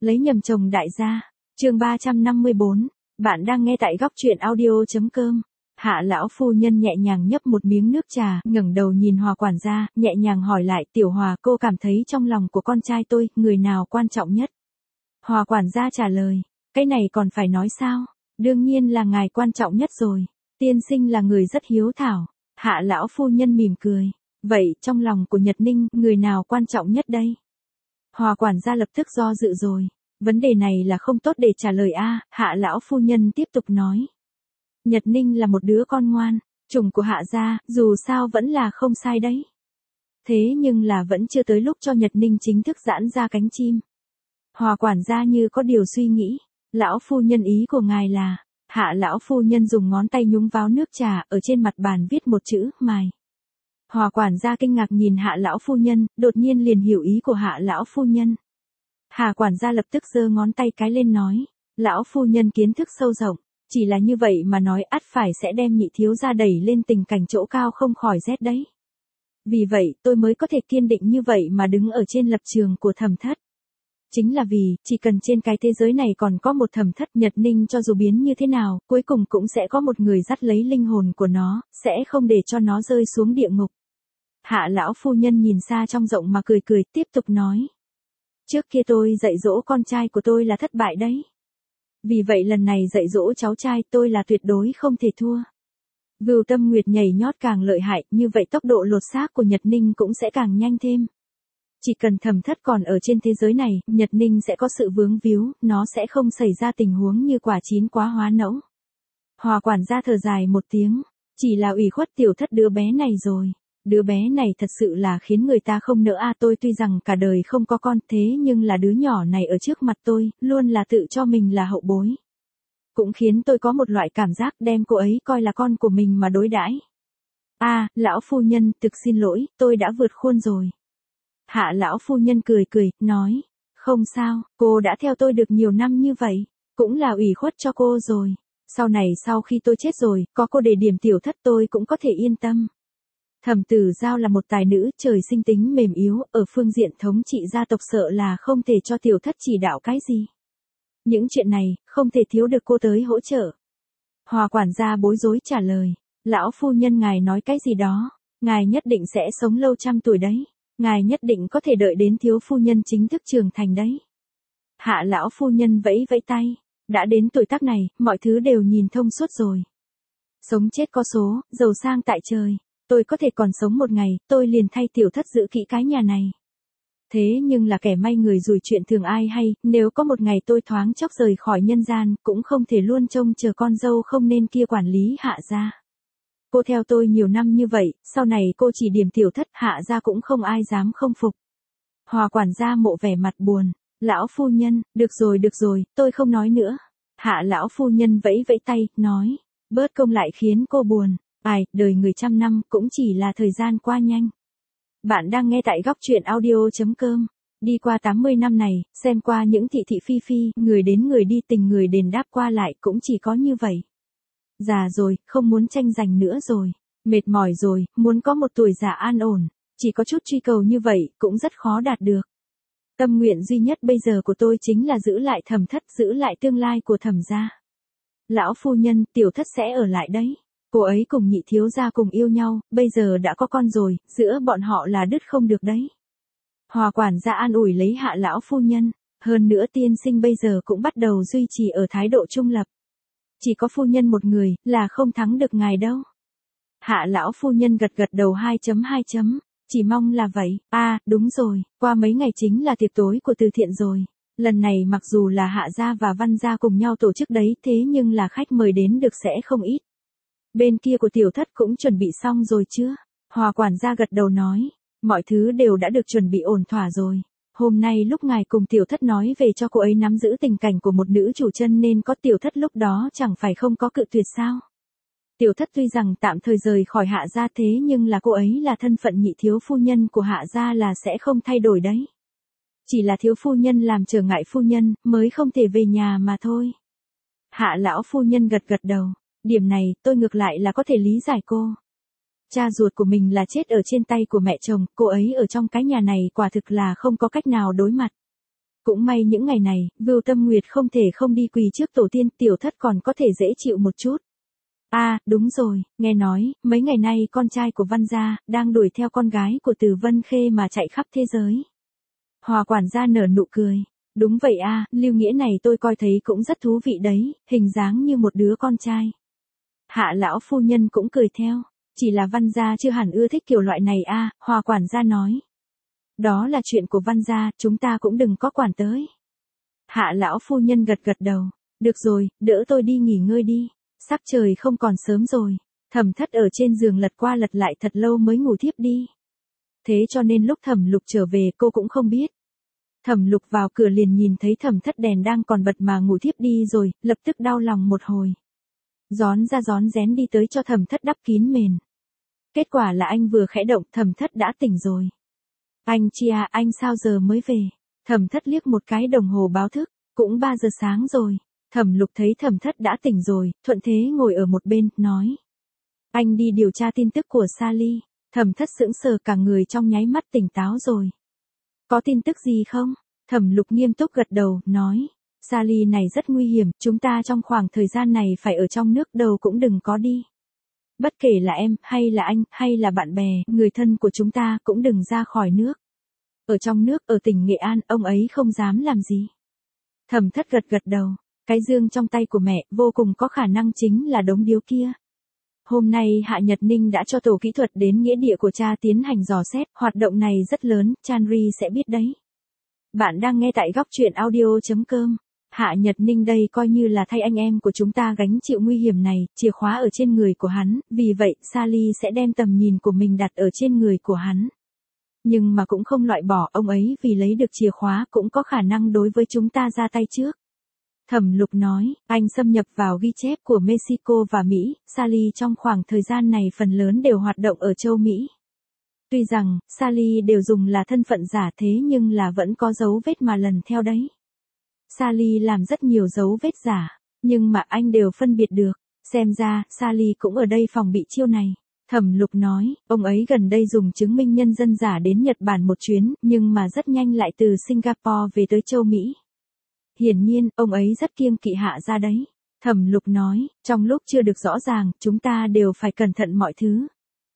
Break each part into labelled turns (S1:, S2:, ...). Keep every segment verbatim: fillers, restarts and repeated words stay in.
S1: Lấy nhầm chồng đại gia. Chương ba trăm năm mươi bốn. Bạn đang nghe tại góc truyện audio chấm com. Hạ lão phu nhân nhẹ nhàng nhấp một miếng nước trà, ngẩng đầu nhìn Hòa quản gia, nhẹ nhàng hỏi lại, "Tiểu Hòa, cô cảm thấy trong lòng của con trai tôi, người nào quan trọng nhất?" Hòa quản gia trả lời, "Cái này còn phải nói sao? Đương nhiên là ngài quan trọng nhất rồi. Tiên sinh là người rất hiếu thảo." Hạ lão phu nhân mỉm cười, "Vậy, trong lòng của Nhật Ninh, người nào quan trọng nhất đây?" Hòa quản gia lập tức do dự rồi. Vấn đề này là không tốt để trả lời a. Hạ lão phu nhân tiếp tục nói. Nhật Ninh là một đứa con ngoan, chủng của Hạ gia, dù sao vẫn là không sai đấy. Thế nhưng là vẫn chưa tới lúc cho Nhật Ninh chính thức giãn ra cánh chim. Hòa quản gia như có điều suy nghĩ. Lão phu nhân, ý của ngài là... Hạ lão phu nhân dùng ngón tay nhúng vào nước trà, ở trên mặt bàn viết một chữ, mài. Hòa quản gia kinh ngạc nhìn Hạ lão phu nhân, đột nhiên liền hiểu ý của Hạ lão phu nhân. Hạ quản gia lập tức giơ ngón tay cái lên nói, lão phu nhân kiến thức sâu rộng, chỉ là như vậy mà nói ắt phải sẽ đem nhị thiếu gia đẩy lên tình cảnh chỗ cao không khỏi rét đấy. Vì vậy tôi mới có thể kiên định như vậy mà đứng ở trên lập trường của Thẩm Thất. Chính là vì, chỉ cần trên cái thế giới này còn có một Thẩm Thất, Nhật Ninh cho dù biến như thế nào, cuối cùng cũng sẽ có một người dắt lấy linh hồn của nó, sẽ không để cho nó rơi xuống địa ngục. Hạ lão phu nhân nhìn xa trong rộng mà cười cười, tiếp tục nói. Trước kia tôi dạy dỗ con trai của tôi là thất bại đấy. Vì vậy lần này dạy dỗ cháu trai tôi là tuyệt đối không thể thua. Vưu Tâm Nguyệt nhảy nhót càng lợi hại, như vậy tốc độ lột xác của Nhật Ninh cũng sẽ càng nhanh thêm. Chỉ cần Thẩm Thất còn ở trên thế giới này, Nhật Ninh sẽ có sự vướng víu, nó sẽ không xảy ra tình huống như quả chín quá hóa nẫu. Hòa quản gia thở dài một tiếng, chỉ là ủy khuất tiểu Thất đứa bé này rồi. Đứa bé này thật sự là khiến người ta không nỡ a. Tôi tuy rằng cả đời không có con, thế nhưng là đứa nhỏ này ở trước mặt tôi, luôn là tự cho mình là hậu bối. Cũng khiến tôi có một loại cảm giác đem cô ấy coi là con của mình mà đối đãi. A, lão phu nhân, thực xin lỗi, tôi đã vượt khuôn rồi. Hạ lão phu nhân cười cười, nói, không sao, cô đã theo tôi được nhiều năm như vậy, cũng là ủy khuất cho cô rồi. Sau này sau khi tôi chết rồi, có cô để điểm tiểu Thất tôi cũng có thể yên tâm. Thẩm Tử Giao là một tài nữ, trời sinh tính mềm yếu, ở phương diện thống trị gia tộc sợ là không thể cho tiểu Thất chỉ đạo cái gì. Những chuyện này, không thể thiếu được cô tới hỗ trợ. Hòa quản gia bối rối trả lời, lão phu nhân ngài nói cái gì đó, ngài nhất định sẽ sống lâu trăm tuổi đấy, ngài nhất định có thể đợi đến thiếu phu nhân chính thức trưởng thành đấy. Hạ lão phu nhân vẫy vẫy tay, đã đến tuổi tác này, mọi thứ đều nhìn thông suốt rồi. Sống chết có số, giàu sang tại trời. Tôi có thể còn sống một ngày, tôi liền thay tiểu Thất giữ kỹ cái nhà này. Thế nhưng là kẻ may người rủi chuyện thường ai hay, nếu có một ngày tôi thoáng chốc rời khỏi nhân gian, cũng không thể luôn trông chờ con dâu không nên kia quản lý Hạ gia. Cô theo tôi nhiều năm như vậy, sau này cô chỉ điểm tiểu Thất, Hạ gia cũng không ai dám không phục. Hòa quản gia mộ vẻ mặt buồn, lão phu nhân, được rồi được rồi, tôi không nói nữa. Hạ lão phu nhân vẫy vẫy tay, nói, bớt công lại khiến cô buồn. Ai, đời người trăm năm cũng chỉ là thời gian qua nhanh. Bạn đang nghe tại góc truyện audio chấm com. Đi qua tám mươi năm này, xem qua những thị thị phi phi, người đến người đi tình người đền đáp qua lại cũng chỉ có như vậy. Già rồi, không muốn tranh giành nữa rồi. Mệt mỏi rồi, muốn có một tuổi già an ổn. Chỉ có chút truy cầu như vậy, cũng rất khó đạt được. Tâm nguyện duy nhất bây giờ của tôi chính là giữ lại Thẩm Thất, giữ lại tương lai của Thẩm gia. Lão phu nhân, tiểu Thất sẽ ở lại đấy. Cô ấy cùng nhị thiếu gia cùng yêu nhau, bây giờ đã có con rồi, giữa bọn họ là đứt không được đấy. Hòa quản gia an ủi lấy Hạ lão phu nhân, hơn nữa tiên sinh bây giờ cũng bắt đầu duy trì ở thái độ trung lập. Chỉ có phu nhân một người, là không thắng được ngài đâu. Hạ lão phu nhân gật gật đầu hai chấm hai chấm, chỉ mong là vậy. A, à, đúng rồi, qua mấy ngày chính là tiệc tối của từ thiện rồi. Lần này mặc dù là Hạ gia và Văn gia cùng nhau tổ chức đấy, thế nhưng là khách mời đến được sẽ không ít. Bên kia của tiểu Thất cũng chuẩn bị xong rồi chưa? Hòa quản gia gật đầu nói, mọi thứ đều đã được chuẩn bị ổn thỏa rồi. Hôm nay lúc ngài cùng tiểu Thất nói về cho cô ấy nắm giữ tình cảnh của một nữ chủ chân nên có tiểu Thất lúc đó chẳng phải không có cự tuyệt sao? Tiểu Thất tuy rằng tạm thời rời khỏi Hạ gia thế nhưng là cô ấy là thân phận nhị thiếu phu nhân của Hạ gia là sẽ không thay đổi đấy. Chỉ là thiếu phu nhân làm trở ngại phu nhân mới không thể về nhà mà thôi. Hạ lão phu nhân gật gật đầu. Điểm này, tôi ngược lại là có thể lý giải cô. Cha ruột của mình là chết ở trên tay của mẹ chồng, cô ấy ở trong cái nhà này quả thực là không có cách nào đối mặt. Cũng may những ngày này, Vưu Tâm Nguyệt không thể không đi quỳ trước tổ tiên, tiểu thất còn có thể dễ chịu một chút. À, đúng rồi, nghe nói, mấy ngày nay con trai của Văn gia, đang đuổi theo con gái của Từ Vân Khê mà chạy khắp thế giới. Hòa quản gia nở nụ cười. Đúng vậy à, lưu nghĩa này tôi coi thấy cũng rất thú vị đấy, hình dáng như một đứa con trai. Hạ lão phu nhân cũng cười theo. Chỉ là Văn gia chưa hẳn ưa thích kiểu loại này à, Hòa quản gia nói. Đó là chuyện của Văn gia, chúng ta cũng đừng có quản tới. Hạ lão phu nhân gật gật đầu. Được rồi, đỡ tôi đi nghỉ ngơi đi. Sắc trời không còn sớm rồi. Thẩm Thất ở trên giường lật qua lật lại thật lâu mới ngủ thiếp đi. Thế cho nên lúc Thẩm Lục trở về cô cũng không biết. Thẩm Lục vào cửa liền nhìn thấy Thẩm Thất đèn đang còn bật mà ngủ thiếp đi rồi, lập tức đau lòng một hồi. Gión ra gión rén đi tới cho Thẩm Thất đắp kín mền. Kết quả là anh vừa khẽ động, Thẩm Thất đã tỉnh rồi. Anh chia, anh sao giờ mới về? Thẩm Thất liếc một cái đồng hồ báo thức, cũng ba giờ sáng rồi. Thẩm Lục thấy Thẩm Thất đã tỉnh rồi, thuận thế ngồi ở một bên, nói. Anh đi điều tra tin tức của Sally. Thẩm Thất sững sờ cả người trong nháy mắt tỉnh táo rồi. Có tin tức gì không? Thẩm Lục nghiêm túc gật đầu, nói. Sally này rất nguy hiểm, chúng ta trong khoảng thời gian này phải ở trong nước đâu cũng đừng có đi. Bất kể là em, hay là anh, hay là bạn bè, người thân của chúng ta cũng đừng ra khỏi nước. Ở trong nước, ở tỉnh Nghệ An, ông ấy không dám làm gì. Thẩm Thất gật gật đầu. Cái dương trong tay của mẹ, vô cùng có khả năng chính là đống điếu kia. Hôm nay Hạ Nhật Ninh đã cho tổ kỹ thuật đến nghĩa địa của cha tiến hành dò xét, hoạt động này rất lớn, Chanri sẽ biết đấy. Bạn đang nghe tại góc truyện audio chấm com. Hạ Nhật Ninh đây coi như là thay anh em của chúng ta gánh chịu nguy hiểm này, chìa khóa ở trên người của hắn, vì vậy Sally sẽ đem tầm nhìn của mình đặt ở trên người của hắn. Nhưng mà cũng không loại bỏ ông ấy vì lấy được chìa khóa cũng có khả năng đối với chúng ta ra tay trước. Thẩm Lục nói, anh xâm nhập vào ghi chép của Mexico và Mỹ, Sally trong khoảng thời gian này phần lớn đều hoạt động ở châu Mỹ. Tuy rằng, Sally đều dùng là thân phận giả thế nhưng là vẫn có dấu vết mà lần theo đấy. Sally làm rất nhiều dấu vết giả, nhưng mà anh đều phân biệt được, xem ra, Sally cũng ở đây phòng bị chiêu này. Thẩm Lục nói, ông ấy gần đây dùng chứng minh nhân dân giả đến Nhật Bản một chuyến, nhưng mà rất nhanh lại từ Singapore về tới châu Mỹ. Hiển nhiên, ông ấy rất kiêng kỵ Hạ gia đấy. Thẩm Lục nói, trong lúc chưa được rõ ràng, chúng ta đều phải cẩn thận mọi thứ.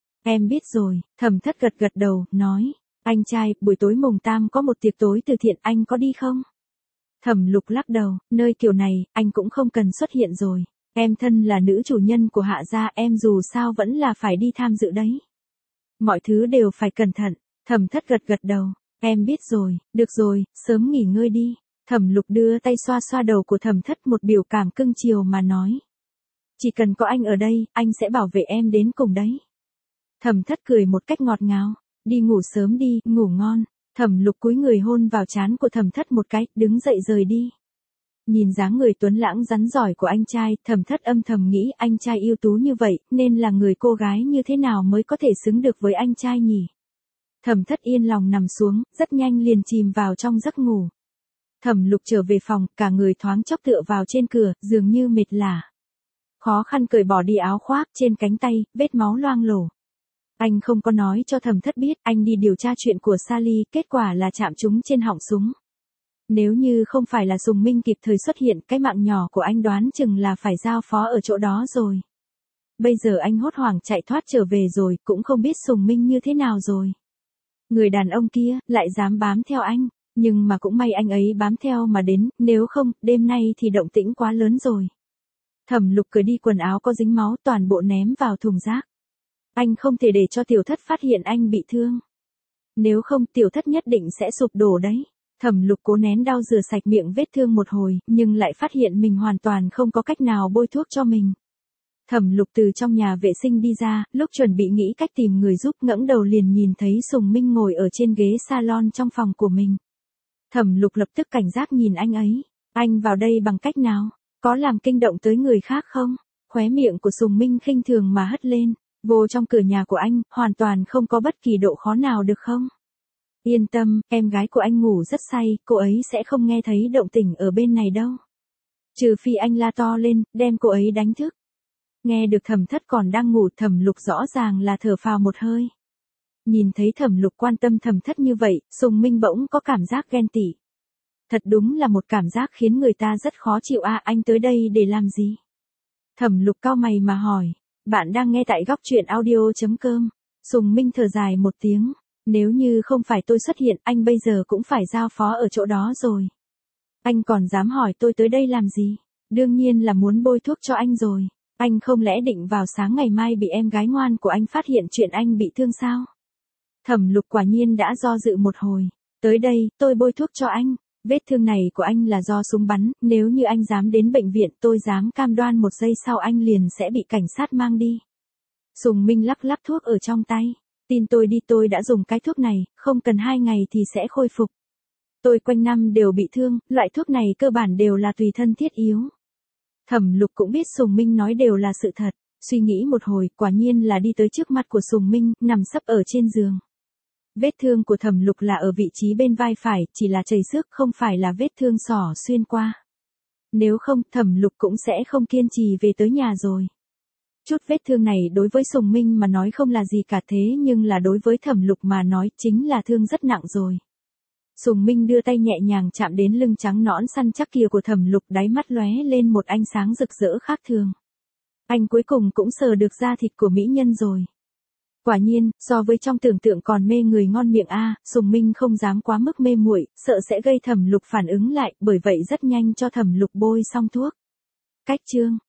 S1: Em biết rồi, Thẩm Thất gật gật đầu, nói, anh trai, buổi tối mùng tam có một tiệc tối từ thiện, anh có đi không? Thẩm Lục lắc đầu, nơi kiểu này, anh cũng không cần xuất hiện rồi. Em thân là nữ chủ nhân của Hạ gia, em dù sao vẫn là phải đi tham dự đấy. Mọi thứ đều phải cẩn thận. Thẩm Thất gật gật đầu, em biết rồi, được rồi, sớm nghỉ ngơi đi. Thẩm Lục đưa tay xoa xoa đầu của Thẩm Thất, một biểu cảm cưng chiều mà nói. Chỉ cần có anh ở đây, anh sẽ bảo vệ em đến cùng đấy. Thẩm Thất cười một cách ngọt ngào, đi ngủ sớm đi, ngủ ngon. Thẩm Lục cúi người hôn vào trán của Thẩm Thất một cái, đứng dậy rời đi. Nhìn dáng người tuấn lãng rắn giỏi của anh trai, Thẩm Thất âm thầm nghĩ anh trai ưu tú như vậy, nên là người cô gái như thế nào mới có thể xứng được với anh trai nhỉ? Thẩm Thất yên lòng nằm xuống, rất nhanh liền chìm vào trong giấc ngủ. Thẩm Lục trở về phòng, cả người thoáng chốc tựa vào trên cửa, dường như mệt lả. Khó khăn cởi bỏ đi áo khoác, trên cánh tay, vết máu loang lổ. Anh không có nói cho Thẩm Thất biết, anh đi điều tra chuyện của Sally, kết quả là chạm trúng trên họng súng. Nếu như không phải là Sùng Minh kịp thời xuất hiện, cái mạng nhỏ của anh đoán chừng là phải giao phó ở chỗ đó rồi. Bây giờ anh hốt hoảng chạy thoát trở về rồi, cũng không biết Sùng Minh như thế nào rồi. Người đàn ông kia, lại dám bám theo anh, nhưng mà cũng may anh ấy bám theo mà đến, nếu không, đêm nay thì động tĩnh quá lớn rồi. Thẩm Lục cởi đi quần áo có dính máu, toàn bộ ném vào thùng rác. Anh không thể để cho Tiểu Thất phát hiện anh bị thương. Nếu không, Tiểu Thất nhất định sẽ sụp đổ đấy. Thẩm Lục cố nén đau rửa sạch miệng vết thương một hồi, nhưng lại phát hiện mình hoàn toàn không có cách nào bôi thuốc cho mình. Thẩm Lục từ trong nhà vệ sinh đi ra, lúc chuẩn bị nghĩ cách tìm người giúp, ngẩng đầu liền nhìn thấy Sùng Minh ngồi ở trên ghế salon trong phòng của mình. Thẩm Lục lập tức cảnh giác nhìn anh ấy. Anh vào đây bằng cách nào? Có làm kinh động tới người khác không? Khóe miệng của Sùng Minh khinh thường mà hất lên. Vô trong cửa nhà của anh, hoàn toàn không có bất kỳ độ khó nào được không? Yên tâm, em gái của anh ngủ rất say, cô ấy sẽ không nghe thấy động tĩnh ở bên này đâu. Trừ phi anh la to lên, đem cô ấy đánh thức. Nghe được Thẩm Thất còn đang ngủ, Thẩm Lục rõ ràng là thở phào một hơi. Nhìn thấy Thẩm Lục quan tâm Thẩm Thất như vậy, Sùng Minh bỗng có cảm giác ghen tị. Thật đúng là một cảm giác khiến người ta rất khó chịu a, anh tới đây để làm gì? Thẩm Lục cau mày mà hỏi. Bạn đang nghe tại góc truyện audio.com. Sùng Minh thở dài một tiếng. Nếu như không phải tôi xuất hiện, anh bây giờ cũng phải giao phó ở chỗ đó rồi. Anh còn dám hỏi tôi tới đây làm gì? Đương nhiên là muốn bôi thuốc cho anh rồi. Anh không lẽ định vào sáng ngày mai bị em gái ngoan của anh phát hiện chuyện anh bị thương sao? Thẩm Lục quả nhiên đã do dự một hồi. Tới đây, tôi bôi thuốc cho anh. Vết thương này của anh là do súng bắn, nếu như anh dám đến bệnh viện tôi dám cam đoan một giây sau anh liền sẽ bị cảnh sát mang đi. Sùng Minh lắc lắc thuốc ở trong tay. Tin tôi đi, tôi đã dùng cái thuốc này, không cần hai ngày thì sẽ khôi phục. Tôi quanh năm đều bị thương, loại thuốc này cơ bản đều là tùy thân thiết yếu. Thẩm Lục cũng biết Sùng Minh nói đều là sự thật, suy nghĩ một hồi, quả nhiên là đi tới trước mặt của Sùng Minh, nằm sấp ở trên giường. Vết thương của Thẩm Lục là ở vị trí bên vai phải, chỉ là chảy xước, không phải là vết thương xỏ xuyên qua. Nếu không, Thẩm Lục cũng sẽ không kiên trì về tới nhà rồi. Chút vết thương này đối với Sùng Minh mà nói không là gì cả, thế nhưng là đối với Thẩm Lục mà nói chính là thương rất nặng rồi. Sùng Minh đưa tay nhẹ nhàng chạm đến lưng trắng nõn săn chắc kia của Thẩm Lục, đáy mắt lóe lên một ánh sáng rực rỡ khác thường. Anh cuối cùng cũng sờ được da thịt của mỹ nhân rồi. Quả nhiên, so với trong tưởng tượng còn mê người ngon miệng a, Sùng Minh không dám quá mức mê muội, sợ sẽ gây Thẩm Lục phản ứng lại, bởi vậy rất nhanh cho Thẩm Lục bôi xong thuốc. Cách chương